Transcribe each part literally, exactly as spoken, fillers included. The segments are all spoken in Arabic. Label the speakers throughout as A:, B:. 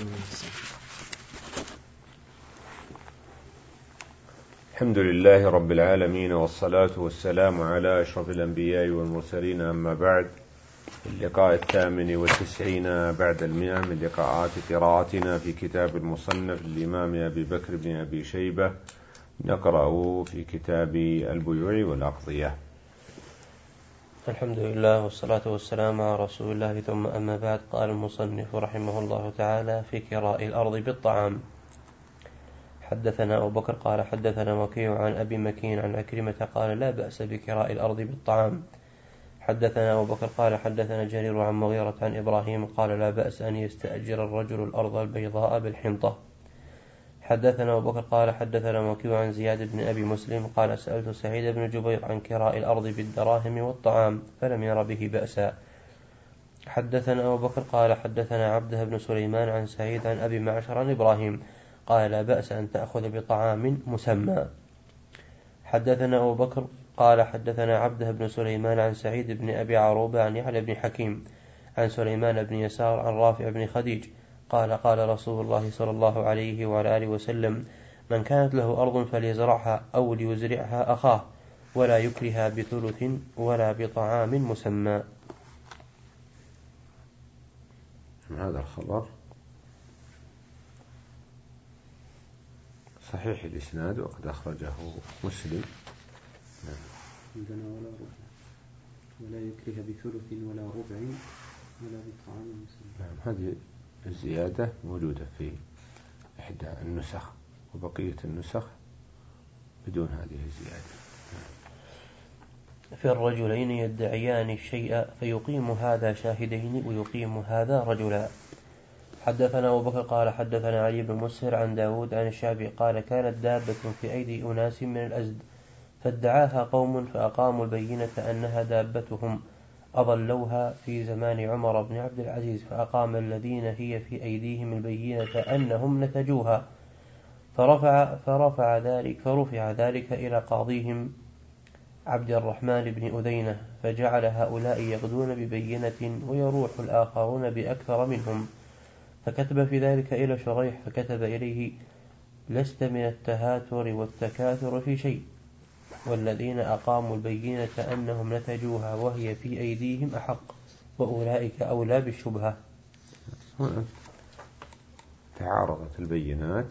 A: الحمد لله رب العالمين، والصلاة والسلام على أشرف الأنبياء والمرسلين، أما بعد. اللقاء الثامن والتسعين بعد المئة من لقاءات قراءتنا في كتاب المصنف للإمام أبي بكر بن أبي شيبة، نقرأ في كتاب البيوع والأقضية.
B: الحمد لله والصلاة والسلام على رسول الله، ثم أما بعد. قال المصنف رحمه الله تعالى في كراء الأرض بالطعام: حدثنا أبو بكر قال حدثنا وكيع عن أبي مكين عن عكرمة قال لا بأس بكراء الأرض بالطعام. حدثنا أبو بكر قال حدثنا جرير عن مغيرة عن إبراهيم قال لا بأس أن يستأجر الرجل الأرض البيضاء بالحنطة. حدثنا أبو بكر قال حدثنا وكيع عن زياد بن أبي مسلم قال سألت سعيد بن جبير عن كراء الأرض بالدراهم والطعام فلم ير به بأسا. حدثنا أبو بكر قال حدثنا عبده بن سليمان عن سعيد عن أبي معشر عن إبراهيم قال لا بأس أن تأخذ بطعام مسمى. حدثنا أبو بكر قال حدثنا عبده بن سليمان عن سعيد بن أبي عروبة عن يحيى بن حكيم عن سليمان بن يسار عن رافع بن خديج قال قال رسول الله صلى الله عليه وعلى آله وسلم: من كانت له أرض فليزرعها أو ليزرعها أخاه ولا يكرها بثلث ولا بطعام مسمى.
A: هذا الخبر صحيح الإسناد وقد أخرجه مسلم.
C: عندنا ولا ربع ولا يكره بثلث ولا ربع ولا بطعام مسمى.
A: نعم، هذه الزيادة موجودة في إحدى النسخ، وبقية النسخ بدون هذه الزيادة.
B: في الرجلين يدعيان الشيء فيقيم هذا شاهدين ويقيم هذا رجلا. حدثنا أبو بكر قال حدثنا علي بن مسهر عن داود عن الشعبي قال كانت دابة في أيدي أناس من الأزد فادعاها قوم فأقاموا البينة أنها دابتهم، أضلوها في زمان عمر بن عبد العزيز فأقام الذين هي في أيديهم البينة أنهم نتجوها، فرفع, فرفع ذلك فرفع ذلك إلى قاضيهم عبد الرحمن بن أذينة، فجعل هؤلاء يغدون ببينة ويروح الآخرون بأكثر منهم، فكتب في ذلك إلى شريح فكتب إليه: لست من التهاتر والتكاثر في شيء، والذين أقاموا البينة أنهم نتجوها وهي في أيديهم أحق، وأولئك أولى بالشبهة.
A: هنا تعارضت البينات،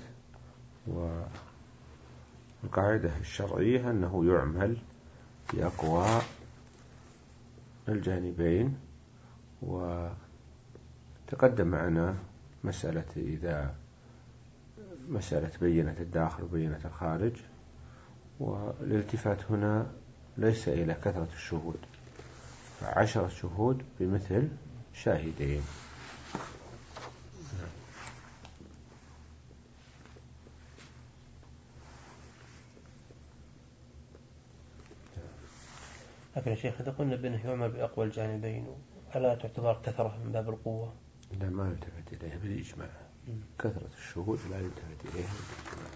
A: والقاعدة الشرعية أنه يعمل بأقوى الجانبين. وتقدم معنا مسألة إذا مسألة بينة الداخل وبينة الخارج، والالتفات هنا ليس إلى كثرة الشهود، فعشرة شهود بمثل شاهدين.
B: لكن يا شيخ إذا قلنا بأنه يعمل بأقوى الجانبين ألا تعتبر كثرة من باب القوة؟
A: لا، ما يلتفت إليها بالإجماع. كثرة الشهود لا يلتفت إليها بالإجماع.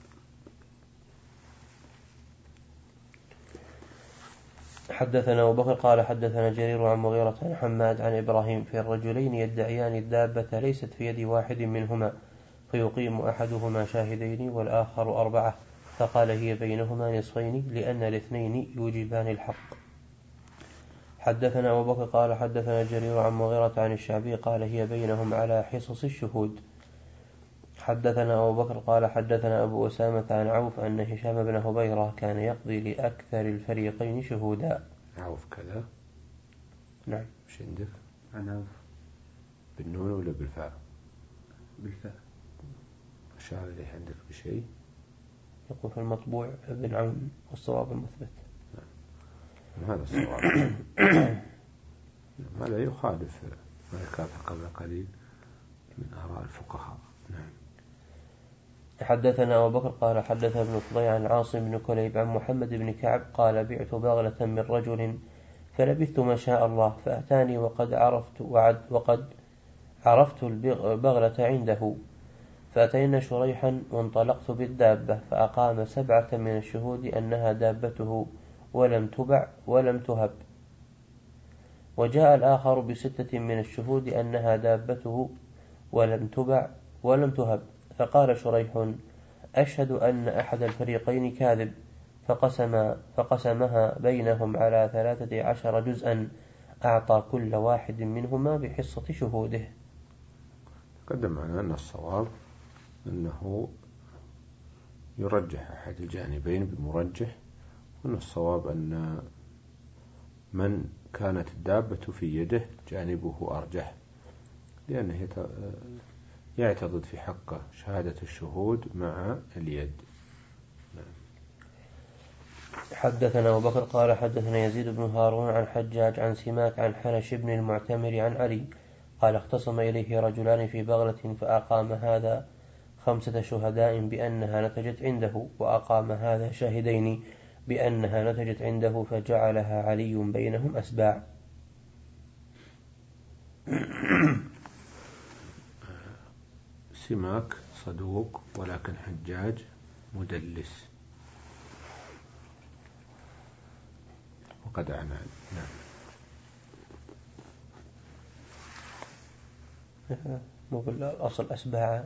B: حدثنا أبو بكر قال حدثنا جرير عن مغيرة عن حماد عن إبراهيم في الرجلين يدعيان الدابة ليست في يد واحد منهما فيقيم أحدهما شاهدين والآخر أربعة، فقال هي بينهما نصفين لأن الاثنين يوجبان الحق. حدثنا أبو بكر قال حدثنا جرير عن مغيرة عن الشعبي قال هي بينهم على حصص الشهود. حدثنا أبو بكر قال حدثنا أبو أسامة عن عوف أن هشام بن هبيرة كان يقضي لأكثر الفريقين شهودا.
A: عوف كذا؟
B: نعم.
A: مش عندك؟
C: عن عوف
A: بالنون ولا بالفاء؟
C: بالفاء.
A: أشار إليه عندك بشيء؟
B: يقول في المطبوع ابن عون والصواب المثبت.
A: هذا الصواب. هذا يخالف ما ذكرت قبل قليل من آراء الفقهاء. نعم.
B: حدثنا أبو بكر قال حدثنا ابن فضيل عن عاصم بن كليب عن محمد بن كعب قال بعت بغلة من رجل فلبثت ما شاء الله فأتاني وقد عرفت وعد وقد عرفت البغلة عنده، فأتينا شريحا وانطلقت بالدابة فأقام سبعة من الشهود أنها دابته ولم تبع ولم تهب، وجاء الآخر بستة من الشهود أنها دابته ولم تبع ولم تهب، فقال شريح: أشهد أن أحد الفريقين كاذب، فقسم فقسمها بينهم على ثلاثة عشر جزءا، أعطى كل واحد منهما بحصة شهوده.
A: تقدم معنا أن الصواب أنه يرجح أحد الجانبين بمرجح، وأن الصواب أن من كانت الدابة في يده جانبه أرجح، لأنه يعتضد في حقه شهادة الشهود مع اليد.
B: حدثنا أبو بكر قال حدثنا يزيد بن هارون عن حجاج عن سماك عن حنش بن المعتمر عن علي قال: اختصم إليه رجلان في بغلة، فأقام هذا خمسة شهداء بأنها نتجت عنده، وأقام هذا شاهدين بأنها نتجت عنده، فجعلها علي بينهم أسباع.
A: سماك صدوق، ولكن حجاج مدلس وقد أعنى. نعم.
B: مو بالأصل أسباع.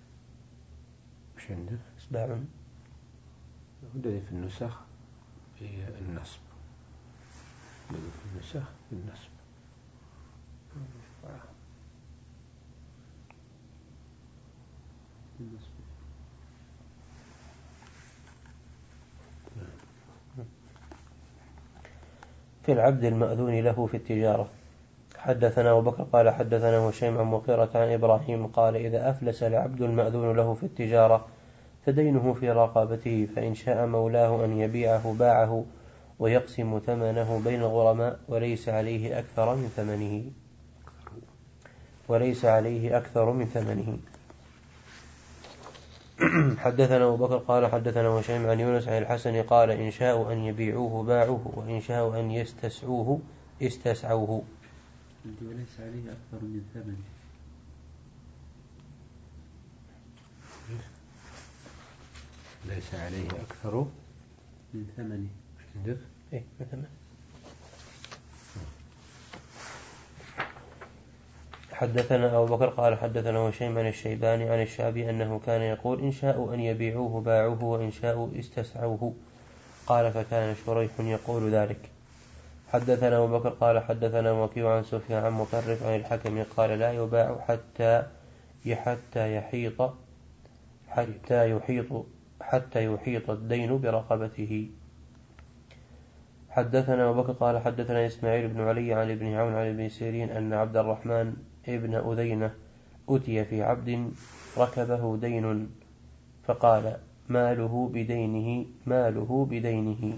A: مش عنده
B: أسباع
A: الذي في النسخ في النصب، الذي في النسخ في النصب.
B: في العبد المأذون له في التجارة. حدثنا أبو بكر قال حدثنا هشيم عن مغيرة عن إبراهيم قال: إذا أفلس العبد المأذون له في التجارة فدينه في رقبته، فإن شاء مولاه أن يبيعه باعه ويقسم ثمنه بين الغرماء، وليس عليه أكثر من ثمنه وليس عليه أكثر من ثمنه. حدثنا أبو بكر قال حدثنا هشيم عن يونس عن الحسن قال: إن شاءوا أن يبيعوه باعوه، وإن شاءوا أن يستسعوه استسعوه.
C: وليس عليه أكثر من ثمنه.
A: ليس عليه أكثر
C: من ثمنه.
A: عندك؟
B: إيه مثلا. حدثنا أبو بكر قال حدثنا هشيم عن الشيباني عن الشعبي أنه كان يقول: إن شاءوا أن يبيعوه باعوه، وإن شاءوا استسعوه. قال: فكان شريح يقول ذلك. حدثنا أبو بكر قال حدثنا وكيع عن سفيان عن مطرف عن الحكم قال: لا يباع حتى حتى يحيط حتى يحيط حتى يحيط الدين برقبته. حدثنا أبو بكر قال حدثنا إسماعيل بن علي عن ابن عون عن ابن سيرين أن عبد الرحمن ابن أذينة أتي في عبد ركبه دين، فقال: ماله بدينه ماله بدينه.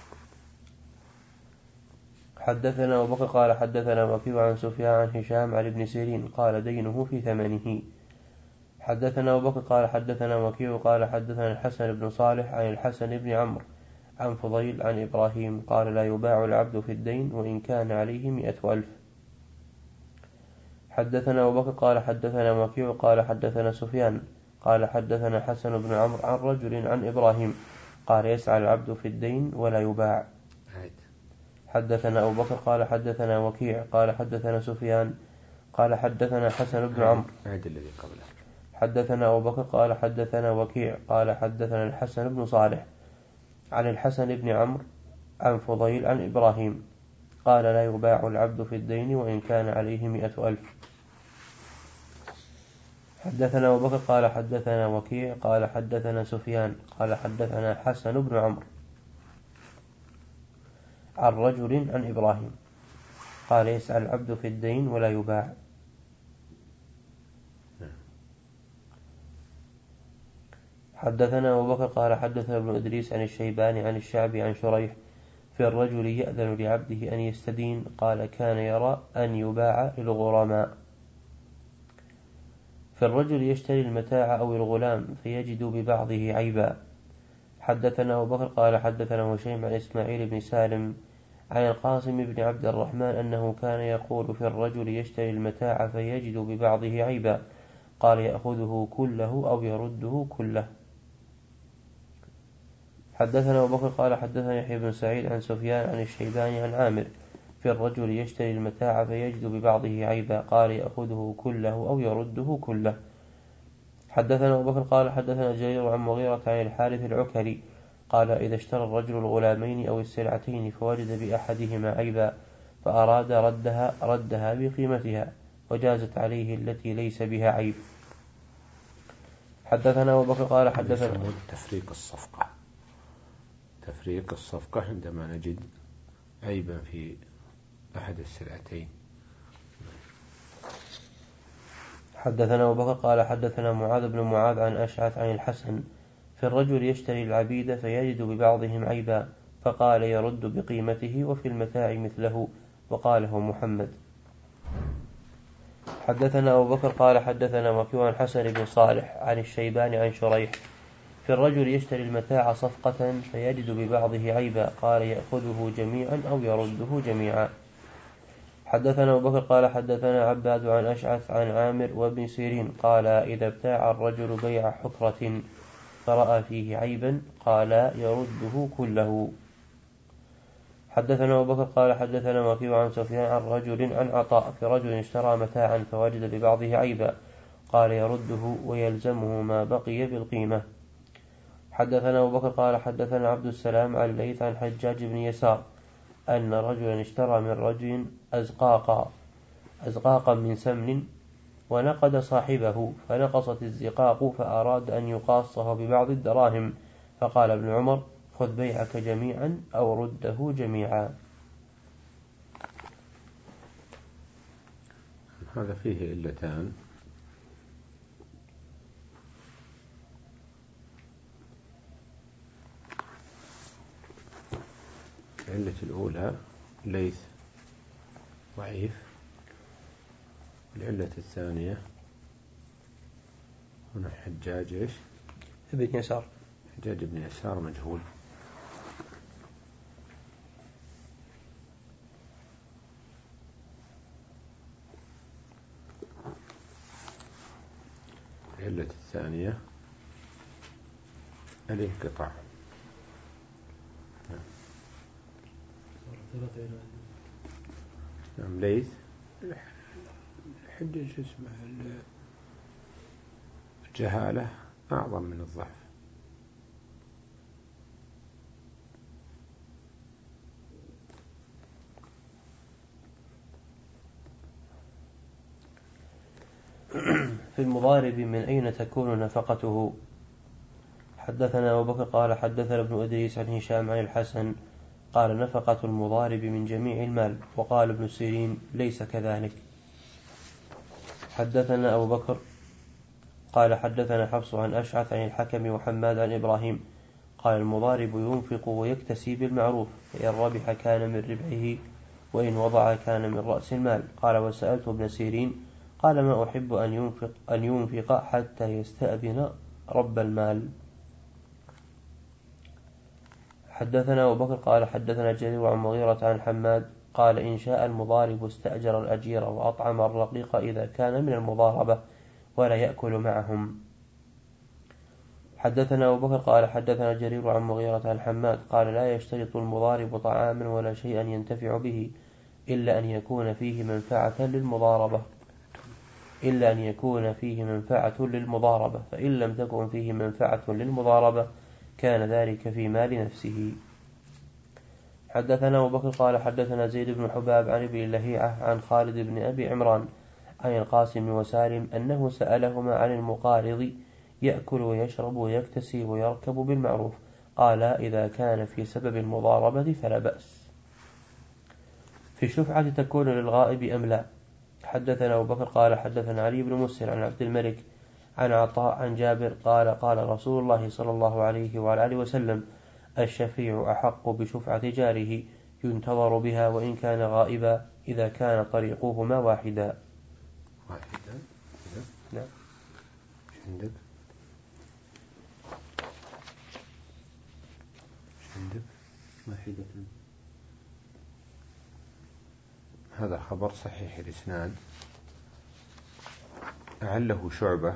B: حدثنا أبو بكر قال حدثنا وكيع عن سفيان عن هشام عن ابن سيرين قال: دينه في ثمنه. حدثنا أبو بكر قال حدثنا وكيع قال حدثنا الحسن بن صالح عن الحسن بن عمرو عن فضيل عن إبراهيم قال: لا يباع العبد في الدين وإن كان عليه مئة ألف. حدثنا أبو بكر قال حدثنا وكيع قال حدثنا سفيان قال حدثنا حسن بن عمرو عن رجل عن إبراهيم قال: يسعى العبد في الدين ولا يباع. حدثنا أبو بكر قال حدثنا وكيع قال حدثنا سفيان قال حدثنا حسن بن عمرو. حدثنا أبو بكر قال حدثنا وكيع قال حدثنا الحسن بن صالح عن الحسن بن عمرو عن فضيل عن إبراهيم قال: لا يباع العبد في الدين وإن كان عليه مئة ألف. حدثنا أبو بكر قال حدثنا وكيع قال حدثنا سفيان قال حدثنا حسن بن عمرو عن رجل عن إبراهيم قال: يسعى العبد في الدين ولا يباع. حدثنا أبو بكر قال حدثنا ابن إدريس عن الشيباني عن الشعبي عن شريح في الرجل يأذن لعبده أن يستدين قال: كان يرى أن يباع للغرماء. في الرجل يشتري المتاع أو الغلام فيجد ببعضه عيبا. حدثنا أبو بكر قال حدثنا هشيم عن إسماعيل بن سالم عن القاسم بن عبد الرحمن أنه كان يقول: في الرجل يشتري المتاع فيجد ببعضه عيبا قال: يأخذه كله أو يرده كله. حدثنا أبو بكر قال حدثنا يحيى بن سعيد عن سفيان عن الشيباني عن عامر: في الرجل يشتري المتاع فيجد ببعضه عيبا قال: يأخذه كله أو يرده كله. حدثنا أبو بكر قال حدثنا جرير عن مغيرة عن الحارث العكري قال إذا اشترى الرجل الغلامين أو السلعتين فوجد بأحدهما عيبا فأراد ردها ردها بقيمتها وجازت عليه التي ليس بها عيب. حدثنا أبو بكر قال حدثنا
A: تفريق الصفقة تفريق الصفقة عندما نجد عيبا في أحد السلعتين.
B: حدثنا أبو بكر قال حدثنا معاذ بن معاذ عن أشعث عن الحسن في الرجل يشتري العبيد فيجد ببعضهم عيبا فقال يرد بقيمته وفي المتاع مثله وقاله محمد. حدثنا أبو بكر قال حدثنا وكيع عن حسن بن صالح عن الشيبان عن شريح في الرجل يشتري المتاع صفقة فيجد ببعضه عيبا قال يأخذه جميعا أو يرده جميعا. حدثنا أبو بكر قال حدثنا عباد عن أشعث عن عامر وابن سيرين قال إذا ابتاع الرجل بيع حكرة فرأى فيه عيبا قال يرده كله. حدثنا أبو بكر قال حدثنا وكيع عن سفيان عن رجل عن عطاء في رجل اشترى متاعا فوجد ببعضه عيبا قال يرده ويلزمه ما بقي بالقيمة. حدثنا أبو بكر قال حدثنا عبد السلام عن الليث عن حجاج بن يسار أن رجلا اشترى من رجل أزقاقا أزقاقا من سمن ونقد صاحبه فنقصت الزقاق فأراد أن يقاصه ببعض الدراهم فقال ابن عمر خذ بيعك جميعا أو رده جميعا.
A: هذا فيه علتان. العلة الأولى ليث ضعيف. العلة الثانية هنا حجاج إيش؟
B: ابن يسار
A: حجاج بن يسار مجهول. العلة الثانية الانقطاع. نعم ليث الحجاج اسمه الجهالة أعظم من الضعف.
B: في المضارب من أين تكون نفقته؟ حدثنا أبو بكر قال حدثنا ابن إدريس عن هشام عن الحسن قال نفقة المضارب من جميع المال وقال ابن سيرين ليس كذلك. حدثنا أبو بكر قال حدثنا حفص عن أشعث عن الحكم وحماد عن إبراهيم قال المضارب ينفق ويكتسي بالمعروف فإن ربح كان من ربحه وإن وضع كان من رأس المال. قال وسألت ابن سيرين قال ما أحب أن ينفق, أن ينفق حتى يستأذن رب المال. حدثنا أبو بكر قال حدثنا جرير عن مغيرة عن حماد قال إن شاء المضارب استأجر الأجير وأطعم الرقيق إذا كان من المضاربة ولا يأكل معهم. حدثنا أبو بكر قال حدثنا جرير عن مغيرة عن حماد قال لا يشترط المضارب طعاما ولا شيئا ينتفع به إلا أن يكون فيه منفعة للمضاربة إلا أن يكون فيه منفعة للمضاربة فإن لم تكن فيه منفعة للمضاربة كان ذلك في مال نفسه. حدثنا أبو بكر قال حدثنا زيد بن حباب عن ابن لهيعة عن خالد بن أبي عمران عن القاسم وسالم أنه سألهما عن المقارض يأكل ويشرب ويكتسي ويركب بالمعروف قال إذا كان في سبب المضاربة فلا بأس. في الشفعة تكون للغائب أم لا؟ حدثنا أبو بكر قال حدثنا علي بن مسهر عن عبد الملك عن عطاء عن جابر قال قال رسول الله صلى الله عليه وعلى آله وسلم الشفيع أحق بشفعة جاره ينتظر بها وإن كان غائبا إذا كان طريقهما واحدا.
A: واحدا
B: نعم.
A: عندك عندك
C: واحدة.
A: هذا خبر صحيح الإسناد أعله شعبة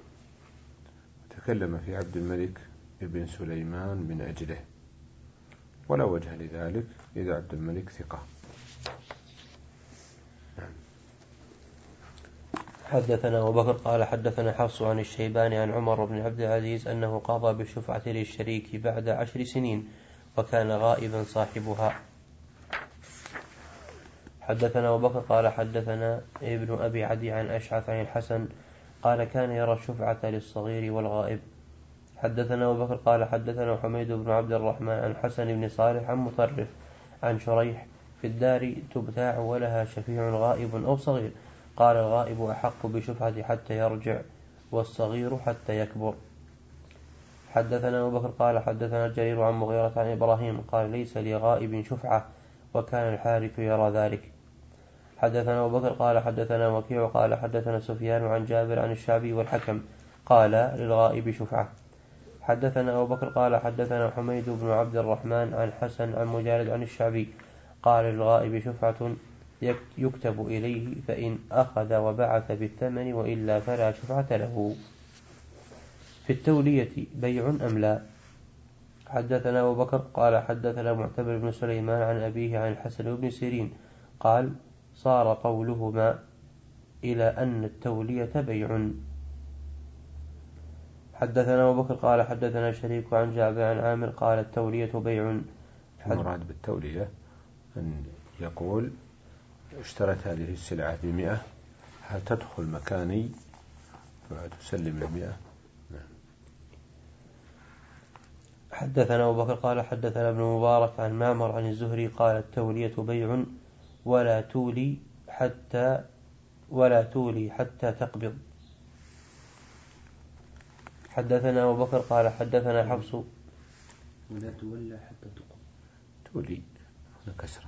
A: تكلم في عبد الملك ابن سليمان من أجله ولا وجه لذلك إذا عبد الملك ثقة. نعم.
B: حدثنا أبو بكر قال حدثنا حفص عن الشيباني عن عمر بن عبد العزيز أنه قضى بالشفعة للشريك بعد عشر سنين وكان غائبا صاحبها. حدثنا أبو بكر قال حدثنا ابن أبي عدي عن أشعث عن الحسن قال كان يرى الشفعة للصغير والغائب. حدثنا أبو بكر قال حدثنا حميد بن عبد الرحمن عن حسن بن صالح عن مطرف عن شريح في الدار تبتاع ولها شفيع غائب أو صغير قال الغائب أحق بشفعة حتى يرجع والصغير حتى يكبر. حدثنا أبو بكر قال حدثنا جرير عن مغيرة عن إبراهيم قال ليس لغائب شفعة وكان الحارث يرى ذلك. حدثنا أبو بكر قال حدثنا وكيع قال حدثنا سفيان عن جابر عن الشعبي والحكم قال للغائب شفعة. حدثنا أبو بكر قال حدثنا حميد بن عبد الرحمن عن حسن عن مجالد عن الشعبي قال للغائب شفعة يكتب إليه فإن أخذ وبعث بالثمن وإلا فلا شفعة له. في التولية بيع أم لا؟ حدثنا أبو بكر قال حدثنا معتمر بن سليمان عن أبيه عن الحسن بن سيرين قال صار قولهما إلى أن التولية بيع. حدثنا أبو بكر قال حدثنا شريك عن جابر عن عامر قال التولية بيع.
A: المراد بالتولية أن يقول اشترت هذه السلعة بمئة هل تدخل مكاني فتسلم المئة.
B: حدثنا أبو بكر قال حدثنا ابن مبارك عن معمر عن الزهري قال التولية بيع ولا تولي حتى ولا تولي حتى تقبض. حدثنا أبو بكر قال حدثنا حفص
C: ولا تولى حتى تقبض.
A: تولي هنا كسرة.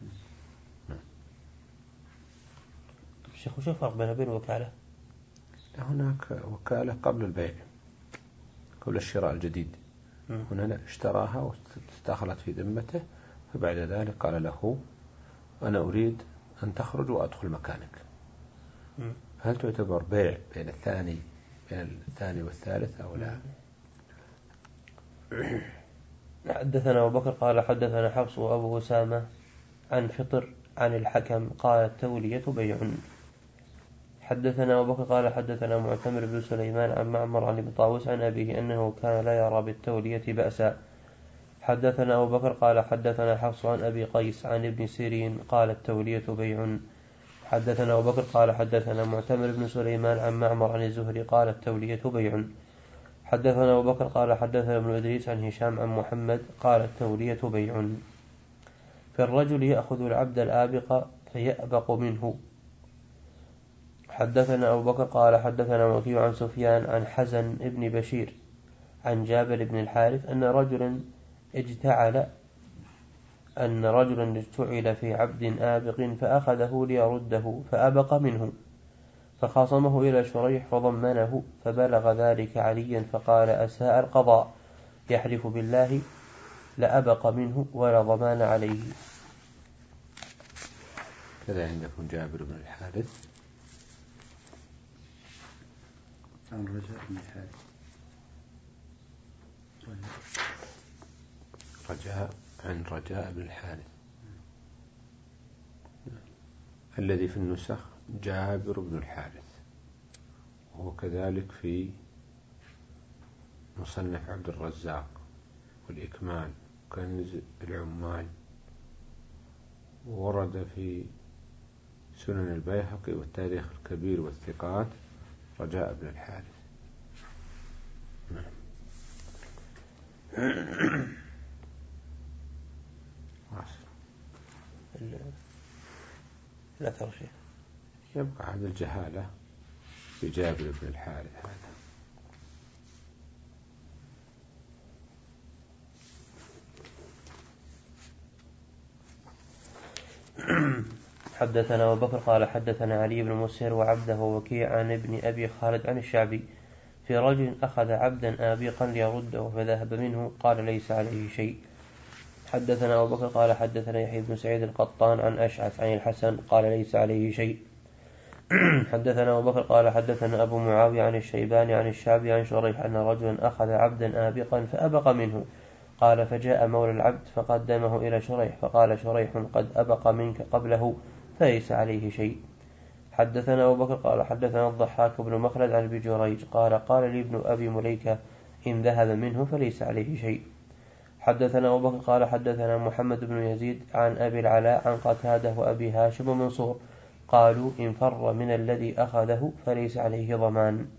B: الشيخ وش الفرق بين بين وكالة؟
A: هناك وكالة قبل البيع قبل الشراء الجديد. م. هنا لا اشتراها واستخلت في ذمته فبعد ذلك قال له أنا أريد أن تخرج وأدخل مكانك. م. هل تعتبر بيع بين الثاني بين الثاني والثالث أو لا؟
B: حدثنا أبو بكر قال حدثنا حفص وأبو أسامة عن فطر عن الحكم قال التولية بيع. حدثنا أبو بكر قال حدثنا معتمر بن سليمان عن معمر عن ابن طاووس عن أبيه أنه كان لا يرى بالتولية بأسا. حدثنا أبو بكر قال حدثنا حفص عن أبي قيس عن ابن سيرين قال التولية بيع. حدثنا أبو بكر قال حدثنا معتمر بن سليمان عن معمر عن الزهري قال التولية بيع. حدثنا أبو بكر قال حدثنا ابن إدريس عن هشام عن محمد قال التولية بيع. في الرجل يأخذ العبد الآبق فيأبق منه. حدثنا أبو بكر قال حدثنا وكيع عن سفيان عن حزن ابن بشير عن جابر بن الحارث أن رجلا اجتعل أن رجلا اجتعل في عبد آبق فأخذه ليرده فأبق منه فخاصمه إلى شريح فضمنه فبلغ ذلك عليا فقال أساء القضاء يحلف بالله لأبق منه ولا ضمان عليه.
A: كذا عندكم جابر بن الحارث
C: عن رجاء بن الحارث
A: رجاء عن رجاء بن الحارث الذي في النسخ جابر بن الحارث وهو كذلك في مصنف عبد الرزاق والإكمال كنز العمال ورد في سنن البيهقي والتاريخ الكبير والثقات رجاء بن الحارث.
B: الأثر شيء
A: يبقى هذا الجهالة في جابر بن الحارث هذا.
B: حدثنا أبو بكر قال حدثنا علي بن مسهر وعبده وكيع عن ابن أبي خالد عن الشعبي في رجل أخذ عبدا آبقا ليرده فذهب منه قال ليس عليه شيء. حدثنا أبو بكر قال حدثنا يحيى بن سعيد القطان عن أشعث عن الحسن قال ليس عليه شيء. حدثنا أبو بكر قال حدثنا أبو معاوية عن الشيباني عن الشعبي عن شريح أن رجلا أخذ عبدا آبقا فأبق منه قال فجاء مولى العبد فقدمه إلى شريح فقال شريح قد أبق منك قبله فليس عليه شيء. حدثنا أبو بكر قال حدثنا الضحاك بن مخلد عن ابي جريج قال قال لي ابن أبي مليكة إن ذهب منه فليس عليه شيء. حدثنا أبو بكر قال حدثنا محمد بن يزيد عن أبي العلاء عن قتادة وأبي هاشم ومنصور قالوا إن فر من الذي أخذه فليس عليه ضمان.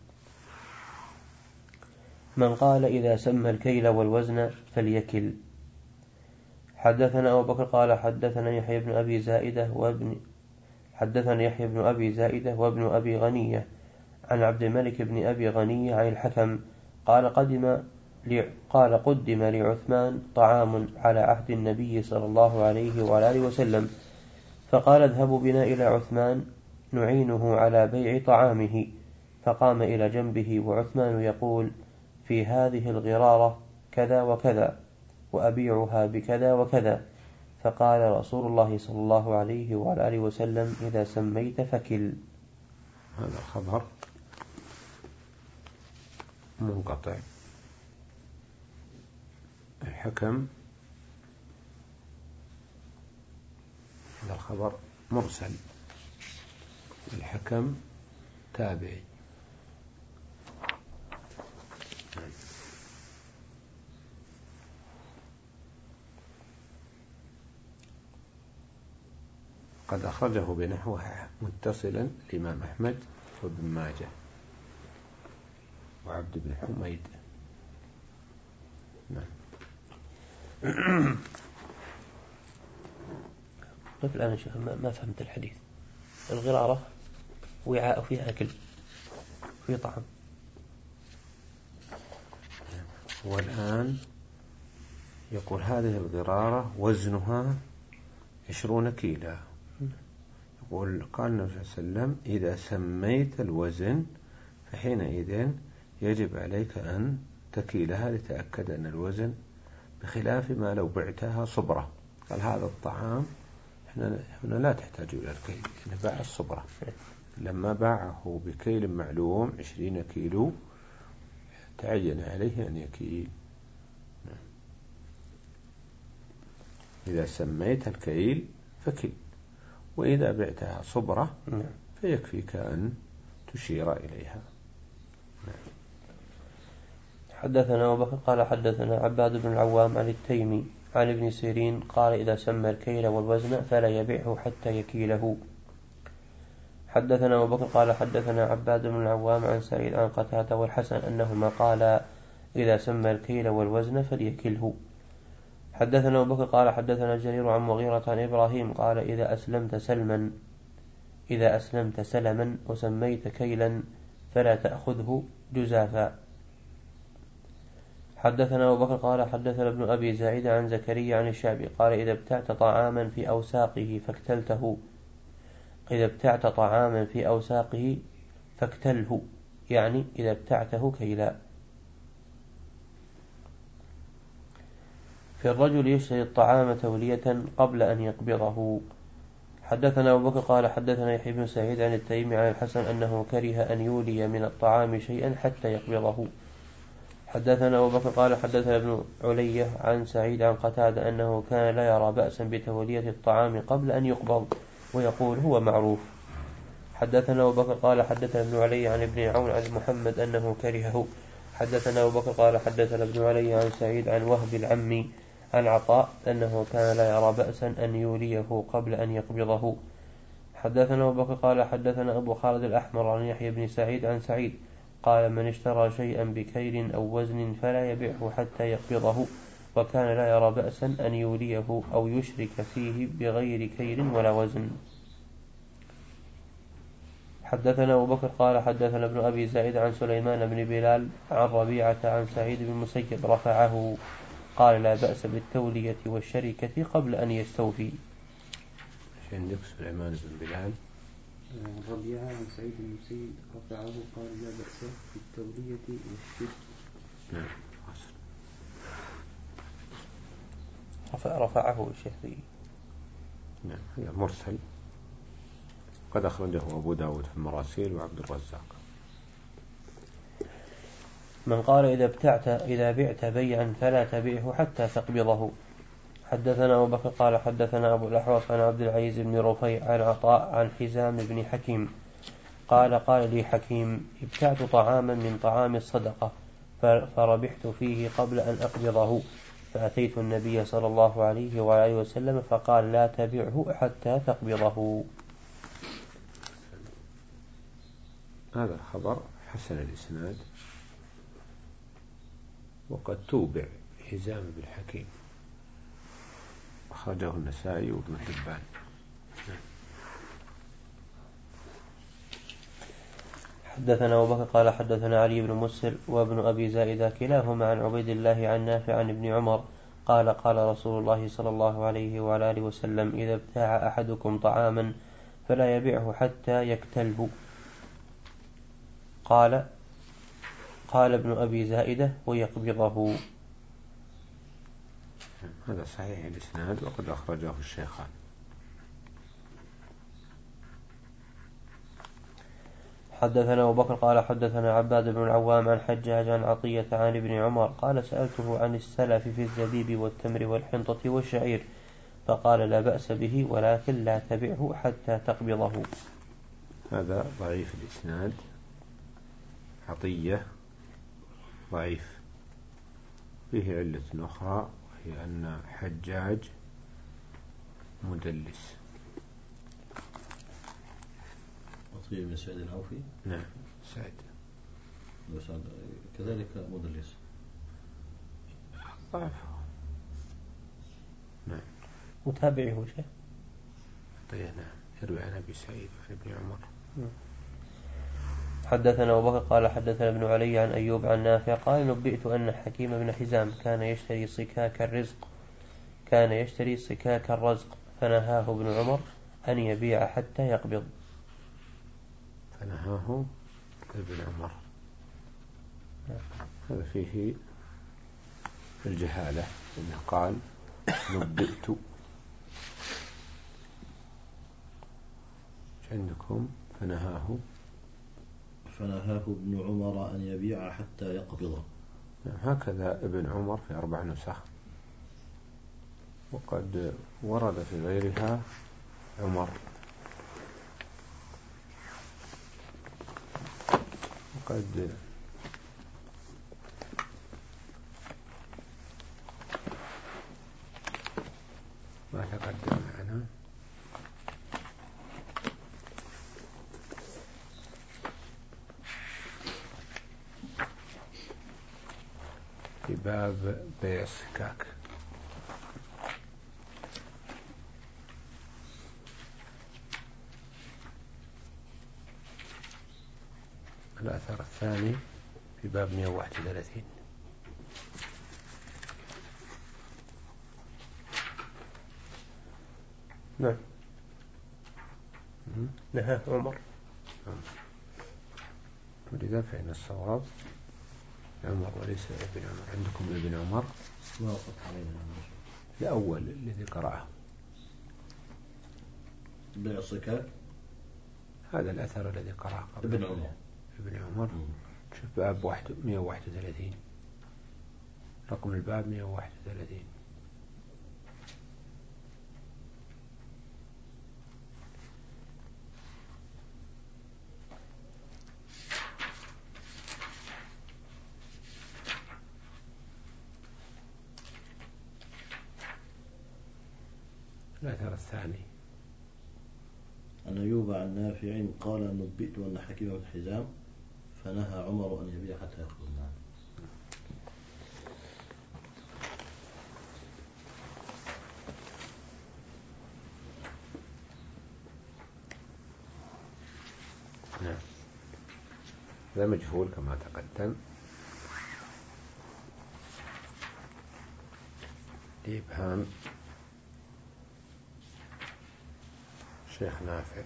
B: من قال إذا سمى الكيل والوزن فليكل. حدثنا أبو بكر قال حدثنا يحيى بن أبي زائدة وابن حدثنا يحيى بن أبي زائدة وابن أبي غنية عن عبد الملك بن أبي غنية عن الحكم قال قدم قال قدم لعثمان طعام على عهد النبي صلى الله عليه وعلى آله وسلم فقال اذهبوا بنا إلى عثمان نعينه على بيع طعامه. فقام إلى جنبه وعثمان يقول في هذه الغرارة كذا وكذا وأبيعها بكذا وكذا. فقال رسول الله صلى الله عليه وعلى آله وسلم إذا سميت فكل.
A: هذا خبر منقطع. الحكم هذا الخبر مرسل. الحكم تابعي. قد أخرجه بنحوه متصلا الإمام أحمد وابن ماجه وعبد بن حميد. نعم.
B: طيب الآن يا شيخ ما فهمت الحديث. الغرارة وعاء فيها أكل في طعام،
A: والآن يقول هذه الغرارة وزنها عشرون كيلا. يقول قال النبي صلى الله عليه وسلم إذا سميت الوزن فحينئذ يجب عليك أن تكيلها لتأكد أن الوزن، بخلاف ما لو بعتها صبرة. قال هذا الطعام هنا لا تحتاج إلى الكيل، يعني باع الصبرة. لما باعه بكيل معلوم عشرين كيلو تعين عليه أن يكيل. إذا سميت الكيل فكل، وإذا بعتها صبرة فيكفيك أن تشير إليها.
B: حدثنا أبو بكر قال حدثنا عباد بن العوام عن التيمي عن ابن سيرين قال إذا سمى الكيل والوزن فلا يبيعه حتى يكيله. حدثنا أبو بكر قال حدثنا عباد بن العوام عن سعيد عن قتادة والحسن أنهما قالا إذا سمى الكيل والوزن فليكله. حدثنا أبو بكر قال حدثنا جرير عن مغيرة عن إبراهيم قال إذا أسلمت سلما إذا أسلمت سلما وسميت كيلا فلا تأخذه جزافا. حدثنا أبو بكر قال حدثنا ابن أبي زائد عن زكريا عن الشعبي قال إذا ابتعت طعاما في أوساقه فاكتلته إذا ابتعت طعاما في أوساقه فاكتله، يعني إذا ابتعته كيلا. في الرجل يشتري الطعام تولية قبل أن يقبضه. حدثنا أبو بكر قال حدثنا يحيى بن سعيد عن التيمي عن الحسن أنه كره أن يولي من الطعام شيئا حتى يقبضه. حدثنا أبو بكر قال حدثنا ابن علية عن سعيد عن قتادة أنه كان لا يرى بأسا بتولية الطعام قبل أن يقبض ويقول هو معروف. حدثنا أبو بكر قال حدثنا ابن علي عن ابن عون عن محمد أنه كرهه. حدثنا أبو بكر قال حدثنا ابن علي عن سعيد عن وهب العمي عن عطاء أنه كان لا يرى بأسا أن يوليه قبل أن يقبضه. حدثنا أبو بكر قال حدثنا أبو خالد الأحمر عن يحيى بن سعيد عن سعيد قال من اشترى شيئا بكيل أو وزن فلا يبيعه حتى يقبضه، وكان لا يرى بأسا أن يوليه أو يشرك فيه بغير كيل ولا وزن. حدثنا أبو بكر قال حدثنا ابن أبي زائد عن سليمان بن بلال عن ربيعة عن سعيد بن المسيب رفعه قال لا بأس بالتولية والشركة قبل أن يستوفي.
A: عندك سليمان بن بلال
C: ربيعة عن سعيد بن المسيب رفعه قال لا بأس بالتولية والشركة.
A: نعم.
B: رفع رفعه الشيخ.
A: نعم هذا مرسل قد أخرجه أبو داود في المراسيل وعبد الرزاق.
B: من قال إذا ابتعت إذا بعت بيعا فلا تبيعه حتى تقبضه. حدثنا أبو بكر قال حدثنا أبو الأحوص عن عبد العزيز بن رفيع عن عطاء عن حزام بن حكيم قال قال لي حكيم ابتعت طعاما من طعام الصدقة فربحت فيه قبل أن أقبضه، فأتيت النبي صلى الله عليه وآله وسلم فقال لا تبعه حتى تقبضه.
A: هذا الخبر حسن الإسناد، وقد توبع حزام بالحكيم، أخرجه النسائي وابن حبان.
B: حدثنا أبو بكر قال حدثنا علي بن مسر وابن أبي زائدة كلاهما عن عبيد الله عن نافع عن ابن عمر قال قال رسول الله صلى الله عليه وعلى آله وسلم إذا ابتاع أحدكم طعاما فلا يبيعه حتى يكتلب. قال قال ابن أبي زائدة ويقبضه.
A: هذا صحيح الإسناد وقد أخرجه الشيخان.
B: حدثنا أبو بكر قال حدثنا عباد بن العوام عن حجاج عن عطية عن ابن عمر قال سألته عن السلف في الزبيب والتمر والحنطة والشعير فقال لا بأس به ولكن لا تبعه حتى تقبضه.
A: هذا ضعيف الإسناد، عطية ضعيف، فيه علة أخرى وهي أن حجاج مدلس.
D: عطية بن سعيد العوفي.
A: نعم سعيد
D: كذلك مدلس
A: ضعف. نعم
B: متابعه شيء.
A: طيب نعم يروي عن أبي سعيد وعن ابن عمر.
B: حدثنا أبو بكر قال حدثنا ابن علي عن أيوب عن نافع قال نبئت أن حكيم بن حزام كان يشتري صكاك الرزق كان يشتري صكاك الرزق فنهاه ابن عمر أن يبيع حتى يقبض.
A: فنهاه ابن عمر. هذا فيه الجهالة، إنه قال نبئت. عندكم فنهاه
D: فنهاه ابن عمر أن يبيع حتى يقبضه.
A: هكذا ابن عمر في أربع نسخ، وقد ورد في غيرها عمر، وقد ما تقدم معنا. في باب بيع الصكاك. الأثر الثاني في باب مئة وواحد وثلاثين.
B: نعم نهاه عمر.
A: ولذا فإن الصواب عمر وليس ابن عمر. عندكم ابن عمر
D: ما وقف علينا
A: الأول الذي قرأه
D: بيع الصكاك.
A: هذا الأثر الذي قرأه قبل
D: ابن عمر.
A: ابن عمر. شوف باب واحد مئة وواحد وثلاثين، رقم الباب مئة وواحد وثلاثين. الأثر الثاني
D: أن أيوب عن نافع قال نبئت أن حكيم بن حزام فنهى عمر أن يبيع حتى يقبض.
A: نعم هذا مجهول كما تقدم. لإبهام شيخ نافع.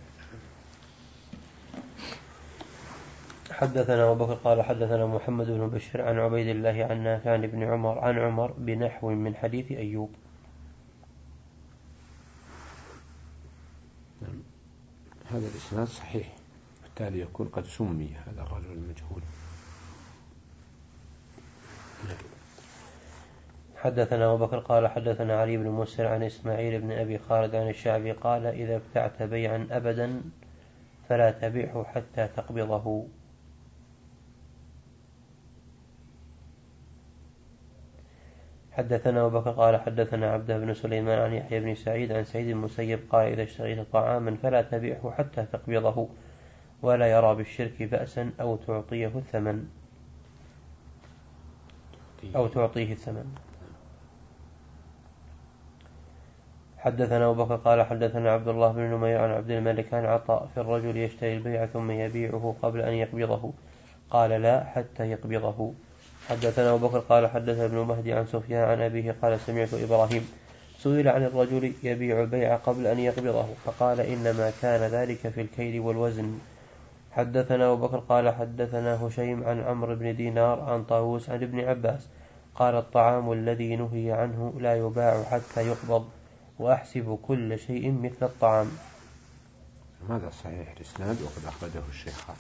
B: حدثنا أبو بكر قال حدثنا محمد بن بشير عن عبيد الله عن نافع عن ابن عمر عن عمر بنحو من حديث أيوب.
A: هذا الإسناد صحيح، بالتالي يكون قد سمي هذا الرجل المجهول.
B: حدثنا أبو بكر قال حدثنا علي بن مسر عن إسماعيل بن أبي خالد عن الشعبي قال إذا ابتعت بيعا أبدا فلا تبعه حتى تقبضه. حدثنا أبو بكر قال حدثنا عبد بن سليمان عن يحيى بن سعيد عن سعيد المسيب قال إذا اشتريت طعاما فلا تبعه حتى تقبضه ولا يرى بالشرك بأسا أو تعطيه الثمن أو تعطيه الثمن. حدثنا أبو بكر قال حدثنا عبد الله بن نمير عن عبد الملك عن عطاء في الرجل يشتري البيع ثم يبيعه قبل أن يقبضه قال لا حتى يقبضه. حدثنا أبو بكر قال حدثنا ابن مهدي عن سفيان عن أبيه قال سمعت إبراهيم سئل عن الرجل يبيع البيع قبل أن يقبضه فقال إنما كان ذلك في الكيل والوزن. حدثنا أبو بكر قال حدثنا هشيم عن عمرو بن دينار عن طاووس عن ابن عباس قال الطعام الذي نهي عنه لا يباع حتى يقبض وأحسب كل شيء مثل الطعام.
A: هذا صحيح الإسناد وقد أخرجه الشيخان.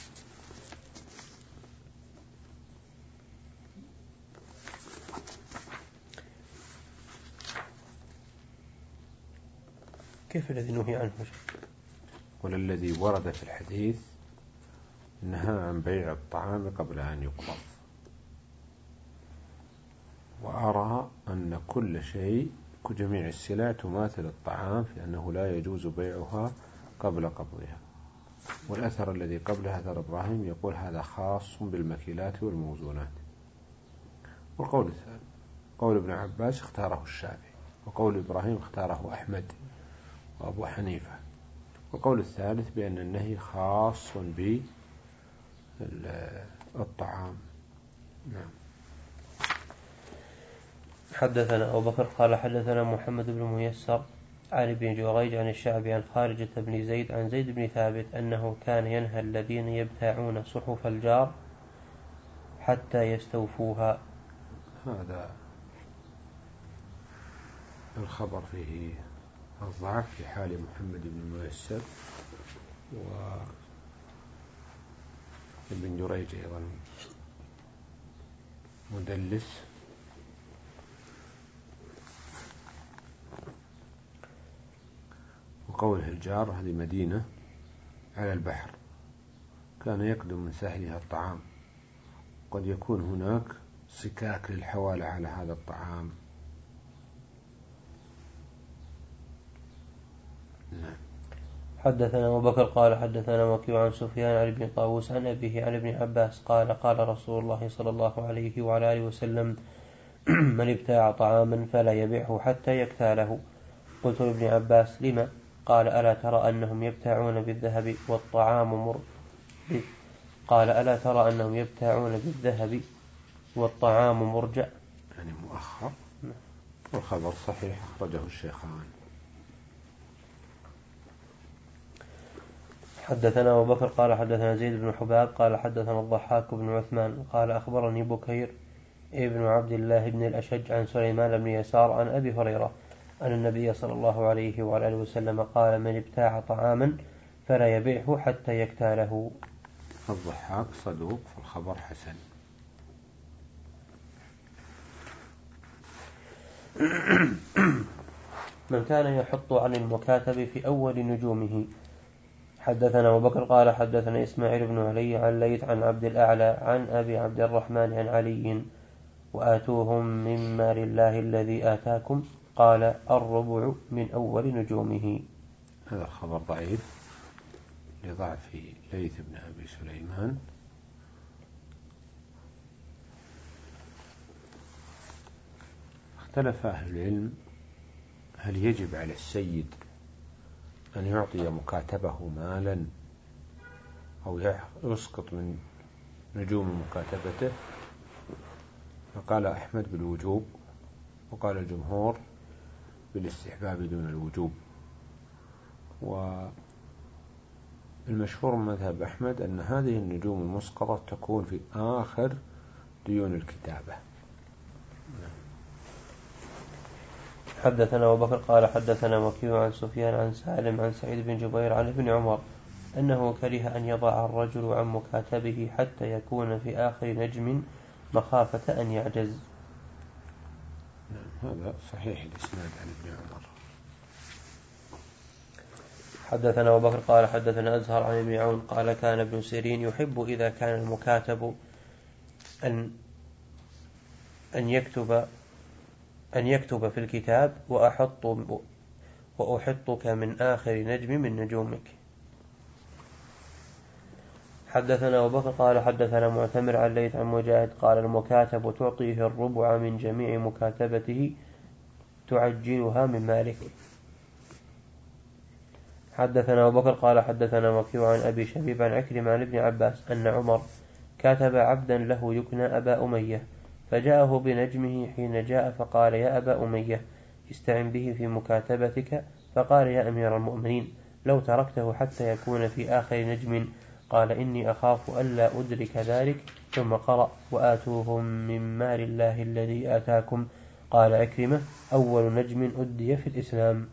B: كيف الذي نهي عنه؟
A: والذي ورد في الحديث نهى عن بيع الطعام قبل أن يقبض، وأرى أن كل شيء كجميع السلع تماثل الطعام في أنه لا يجوز بيعها قبل قبضها. والأثر الذي قبل أثر إبراهيم يقول هذا خاص بالمكيلات والموزونات. والقول الثاني قول ابن عباس اختاره الشافعي، وقول إبراهيم اختاره أحمد وأبو حنيفة، والقول الثالث بأن النهي خاص بالطعام. نعم.
B: حدثنا أبو بكر قال حدثنا محمد بن ميسر عن ابن جريج عن الشعبي عن خارجة بن زيد عن زيد بن ثابت أنه كان ينهى الذين يبتاعون صحف الجار حتى يستوفوها.
A: هذا الخبر فيه الضعف في حال محمد بن ميسر، وابن جريج أيضا مدلس. وقوله الجار هذه مدينة على البحر كان يقدم من ساحلها الطعام، قد يكون هناك سكاك للحوالة على هذا الطعام. نعم.
B: حدثنا أبو بكر قال حدثنا وكيع عن سفيان عن ابن طاووس عن أبيه عن ابن عباس قال قال رسول الله صلى الله عليه وعلى آله وسلم من ابتاع طعاما فلا يبيعه حتى يكتاله. قلت لابن عباس لما؟ قال ألا ترى أنهم يبتاعون بالذهب والطعام مر قال ألا ترى أنهم يبتاعون بالذهب والطعام مرجع،
A: يعني مؤخر. والخبر صحيح أخرجه الشيخان.
B: حدثنا أبو بكر قال حدثنا زيد بن حباب قال حدثنا الضحاك بن عثمان قال أخبرني بكير ابن عبد الله بن الأشج عن سليمان بن يسار عن أبي هريرة أن النبي صلى الله عليه وعلى آله وسلم قال من ابتاع طعاما فلا يبيعه حتى يكتاله.
A: الضحاك صدوق فالخبر حسن.
B: من كان يحط عن المكاتب في أول نجومه. حدثنا أبو بكر قال حدثنا إسماعيل بن علي عن ليث عن عبد الأعلى عن أبي عبد الرحمن عن علي وآتوهم من مال الله الذي آتاكم قال الربع من أول نجومه.
A: هذا الخبر ضعيف لضعف ليث بن أبي سليمان. اختلف أهل العلم هل يجب على السيد أن يعطي مكاتبه مالا أو يسقط من نجوم مكاتبته. فقال أحمد بالوجوب، وقال الجمهور بالاستحباب دون الوجوب. والمشهور من مذهب أحمد أن هذه النجوم المسقطة تكون في آخر ديون الكتابة.
B: حدثنا أبو بكر قال حدثنا وكيع عن سفيان عن سالم عن سعيد بن جبير عن ابن عمر أنه كره أن يضع الرجل عن مكاتبه حتى يكون في آخر نجم مخافة أن يعجز.
A: هذا صحيح الإسناد عن ابن عمر.
B: حدثنا أبو بكر قال حدثنا أزهر عن ابن عون قال كان ابن سيرين يحب إذا كان المكاتب أن أن يكتب أن يكتب في الكتاب وأحط وأحطك من آخر نجم من نجومك. حدثنا أبو بكر قال حدثنا معتمر عن ليث عن مجاهد قال المكاتب تعطيه الربع من جميع مكاتبته تعجلها من مالك. حدثنا أبو بكر قال حدثنا وكيع عن أبي شبيب عن عكرمة عن ابن عباس أن عمر كاتب عبدا له يكنى أبا أمية فجاءه بنجمه حين جاء فقال يا أبا أمية استعن به في مكاتبتك، فقال يا أمير المؤمنين لو تركته حتى يكون في آخر نجم، قال إني أخاف ألا أدرك ذلك، ثم قرأ وآتوهم من مال الله الذي آتاكم. قال عكرمة أول نجم أدي في الإسلام.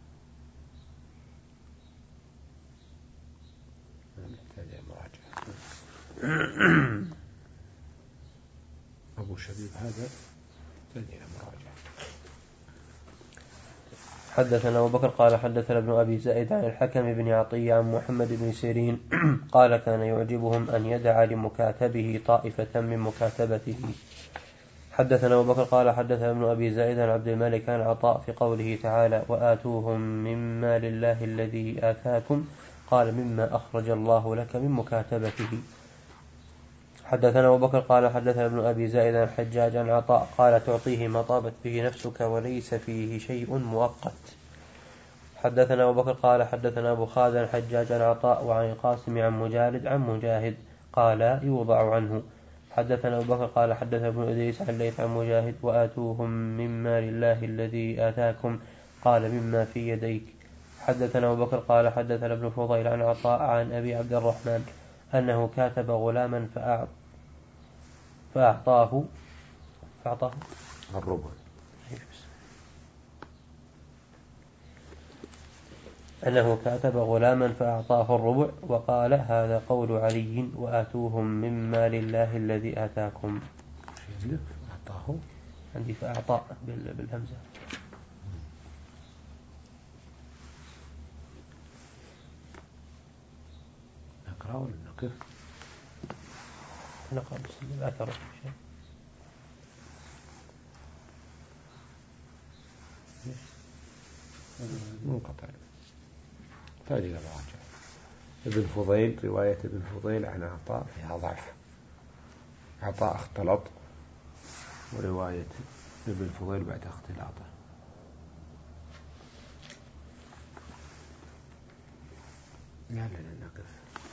A: أبو شبيب هذا تدين مراجعة.
B: حدثنا أبو بكر قال حدثنا ابن أبي زائد عن الحكم بن عطية عن محمد بن سيرين قال كان يعجبهم أن يدع لمكاتبه طائفة من مكاتبته. حدثنا أبو بكر قال حدثنا ابن أبي زائد عن عبد الملك عن عطاء في قوله تعالى وآتوهم من مال الله الذي آتاكم، قال مما أخرج الله لك من مكاتبته. حدثنا أبو بكر قال حدثنا ابن أبي زائد عن حجاج عن عطاء قال تعطيه ما طابت به نفسك وليس فيه شيء مؤقت. حدثنا أبو بكر قال حدثنا أبو خالد عن حجاج عن عطاء وعن القاسم عن مجالد عن مجاهد قال يوضع عنه. حدثنا أبو بكر قال حدثنا ابن إدريس عن ليث عن مجاهد وآتوهم من مال الله الذي آتاكم، قال مما في يديك. حدثنا أبو بكر قال حدثنا ابن فضيل عن عطاء عن أبي عبد الرحمن أنه كاتب غلاما فأعطاه فأعطاه
A: الربع
B: أنه كاتب غلاما فأعطاه الربع وقال هذا قول علي وآتوهم من مال الله الذي آتاكم.
A: أعطاه
B: عندي فأعطاه بالهمزة.
A: نقرأ ولا نقف؟
B: نقرأ بسم الله الرحمن الرحيم.
A: منقطع تالي المراجع. ابن فضيل رواية ابن فضيل عن عطاء فيها ضعف، عطاء اختلط، ورواية ابن فضيل بعد اختلاطه. لا لنا نقف.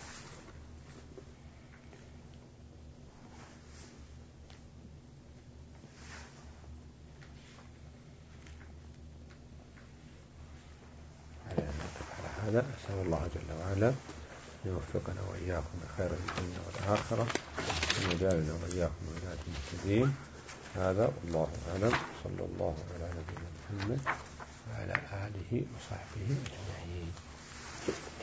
A: هذا أسأل الله جل وعلا أن يوفقنا وإياكم بخير الدنيا والآخرة ويجعلنا وإياكم من هداة المهتدين. هذا والله أعلم، صلى الله على نبينا محمد وعلى آله وصحبه أجمعين.